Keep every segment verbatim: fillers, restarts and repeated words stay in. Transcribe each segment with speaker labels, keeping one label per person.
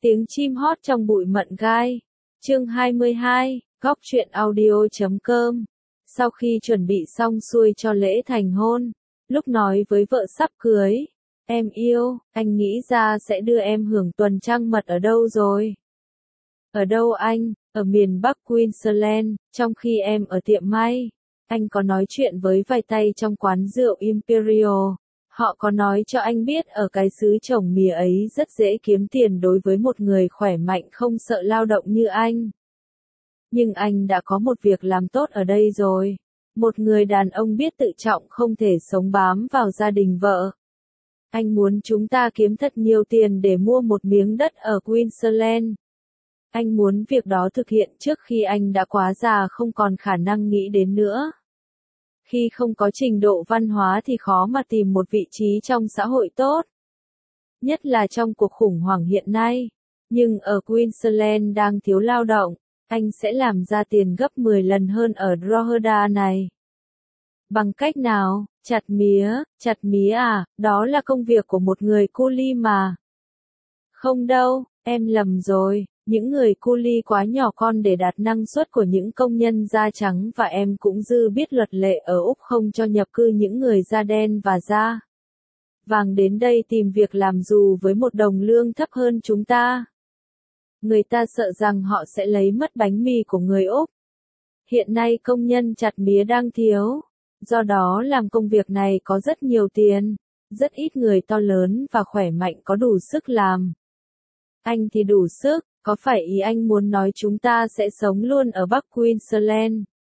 Speaker 1: Tiếng chim hót trong bụi mận gai. Chương hai mươi hai, góc truyện audio chấm com. Sau khi chuẩn bị xong xuôi cho lễ thành hôn, lúc nói với vợ sắp cưới, em yêu, anh nghĩ ra sẽ đưa em hưởng tuần trăng mật ở đâu rồi? Ở đâu anh? Ở miền Bắc Queensland, trong khi em ở tiệm may. Anh có nói chuyện với vài tay trong quán rượu Imperial. Họ có nói cho anh biết ở cái xứ trồng mía ấy rất dễ kiếm tiền đối với một người khỏe mạnh không sợ lao động như anh. Nhưng anh đã có một việc làm tốt ở đây rồi. Một người đàn ông biết tự trọng không thể sống bám vào gia đình vợ. Anh muốn chúng ta kiếm thật nhiều tiền để mua một miếng đất ở Queensland. Anh muốn việc đó thực hiện trước khi anh đã quá già không còn khả năng nghĩ đến nữa. Khi không có trình độ văn hóa thì khó mà tìm một vị trí trong xã hội tốt. Nhất là trong cuộc khủng hoảng hiện nay. Nhưng ở Queensland đang thiếu lao động, anh sẽ làm ra tiền gấp mười lần hơn ở Drogheda này. Bằng cách nào? Chặt mía, chặt mía à, đó là công việc của một người cu li mà. Không đâu, em lầm rồi. Những người cu li quá nhỏ con để đạt năng suất của những công nhân da trắng và em cũng dư biết luật lệ ở Úc không cho nhập cư những người da đen và da vàng đến đây tìm việc làm dù với một đồng lương thấp hơn chúng ta. Người ta sợ rằng họ sẽ lấy mất bánh mì của người Úc. Hiện nay công nhân chặt mía đang thiếu, do đó làm công việc này có rất nhiều tiền, rất ít người to lớn và khỏe mạnh có đủ sức làm. Anh thì đủ sức. Có phải ý anh muốn nói chúng ta sẽ sống luôn ở Bắc Queensland?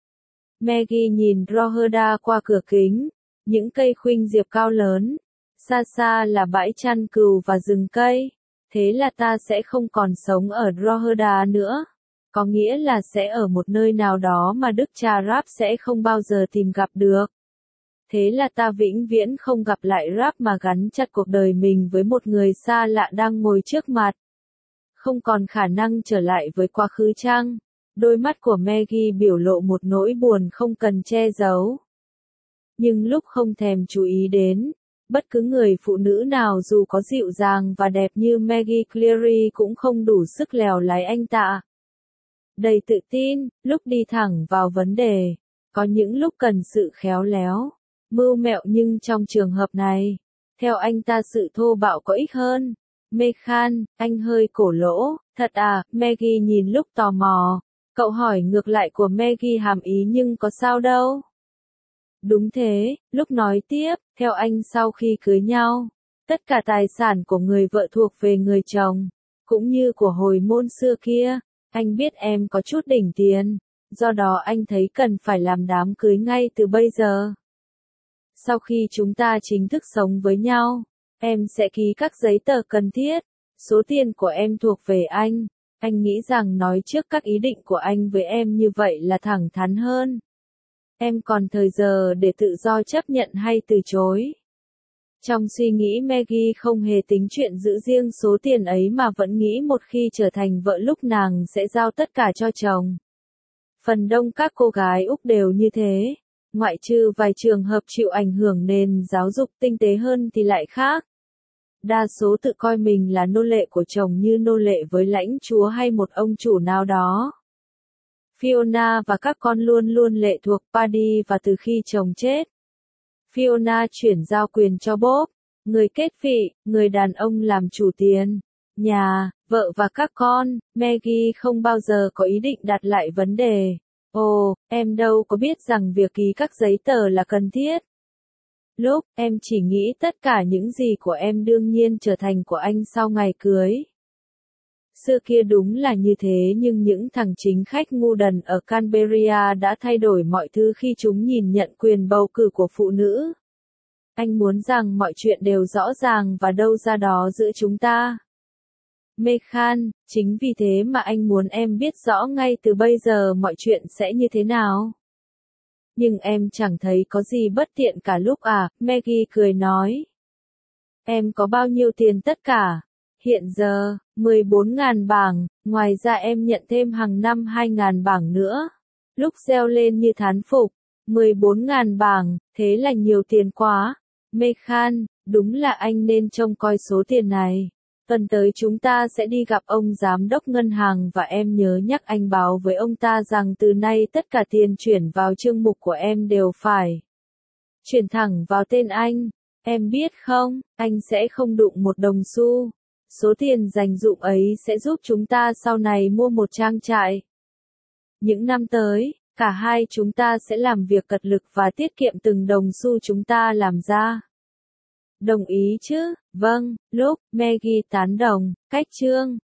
Speaker 1: Maggie nhìn Drogheda qua cửa kính, những cây khuynh diệp cao lớn, xa xa là bãi chăn cừu và rừng cây. Thế là ta sẽ không còn sống ở Drogheda nữa. Có nghĩa là sẽ ở một nơi nào đó mà Đức cha Rap sẽ không bao giờ tìm gặp được. Thế là ta vĩnh viễn không gặp lại Rap mà gắn chặt cuộc đời mình với một người xa lạ đang ngồi trước mặt. Không còn khả năng trở lại với quá khứ chăng? Đôi mắt của Maggie biểu lộ một nỗi buồn không cần che giấu. Nhưng lúc không thèm chú ý đến, bất cứ người phụ nữ nào dù có dịu dàng và đẹp như Maggie Cleary cũng không đủ sức lèo lái anh ta. Đầy tự tin, lúc đi thẳng vào vấn đề, có những lúc cần sự khéo léo, mưu mẹo nhưng trong trường hợp này, theo anh ta sự thô bạo có ích hơn. Meghan, anh hơi cổ lỗ, thật à, Maggie nhìn lúc tò mò. Cậu hỏi ngược lại của Maggie hàm ý nhưng có sao đâu. Đúng thế, lúc nói tiếp, theo anh sau khi cưới nhau, tất cả tài sản của người vợ thuộc về người chồng, cũng như của hồi môn xưa kia, anh biết em có chút đỉnh tiền, do đó anh thấy cần phải làm đám cưới ngay từ bây giờ. Sau khi chúng ta chính thức sống với nhau, em sẽ ký các giấy tờ cần thiết, số tiền của em thuộc về anh, anh nghĩ rằng nói trước các ý định của anh với em như vậy là thẳng thắn hơn. Em còn thời giờ để tự do chấp nhận hay từ chối. Trong suy nghĩ Maggie không hề tính chuyện giữ riêng số tiền ấy mà vẫn nghĩ một khi trở thành vợ lúc nàng sẽ giao tất cả cho chồng. Phần đông các cô gái Úc đều như thế. Ngoại trừ vài trường hợp chịu ảnh hưởng nền giáo dục tinh tế hơn thì lại khác. Đa số tự coi mình là nô lệ của chồng như nô lệ với lãnh chúa hay một ông chủ nào đó. Fiona và các con luôn luôn lệ thuộc Paddy và từ khi chồng chết, Fiona chuyển giao quyền cho Bob, người kết vị, người đàn ông làm chủ tiền, nhà, vợ và các con. Maggie không bao giờ có ý định đặt lại vấn đề. Ồ, em đâu có biết rằng việc ký các giấy tờ là cần thiết. Lúc, em chỉ nghĩ tất cả những gì của em đương nhiên trở thành của anh sau ngày cưới. Xưa kia đúng là như thế nhưng những thằng chính khách ngu đần ở Canberra đã thay đổi mọi thứ khi chúng nhìn nhận quyền bầu cử của phụ nữ. Anh muốn rằng mọi chuyện đều rõ ràng và đâu ra đó giữa chúng ta. Meghan, chính vì thế mà anh muốn em biết rõ ngay từ bây giờ mọi chuyện sẽ như thế nào. Nhưng em chẳng thấy có gì bất tiện cả lúc à, Maggie cười nói. Em có bao nhiêu tiền tất cả? Hiện giờ, mười bốn nghìn bảng, ngoài ra em nhận thêm hàng năm hai nghìn bảng nữa. Lúc reo lên như thán phục, mười bốn nghìn bảng, thế là nhiều tiền quá. Meghan, đúng là anh nên trông coi số tiền này. Tuần tới chúng ta sẽ đi gặp ông giám đốc ngân hàng và em nhớ nhắc anh báo với ông ta rằng từ nay tất cả tiền chuyển vào chương mục của em đều phải chuyển thẳng vào tên anh. Em biết không, anh sẽ không đụng một đồng xu. Số tiền dành dụm ấy sẽ giúp chúng ta sau này mua một trang trại. Những năm tới, cả hai chúng ta sẽ làm việc cật lực và tiết kiệm từng đồng xu chúng ta làm ra. Đồng ý chứ? Vâng, lúc Maggie tán đồng, cách chương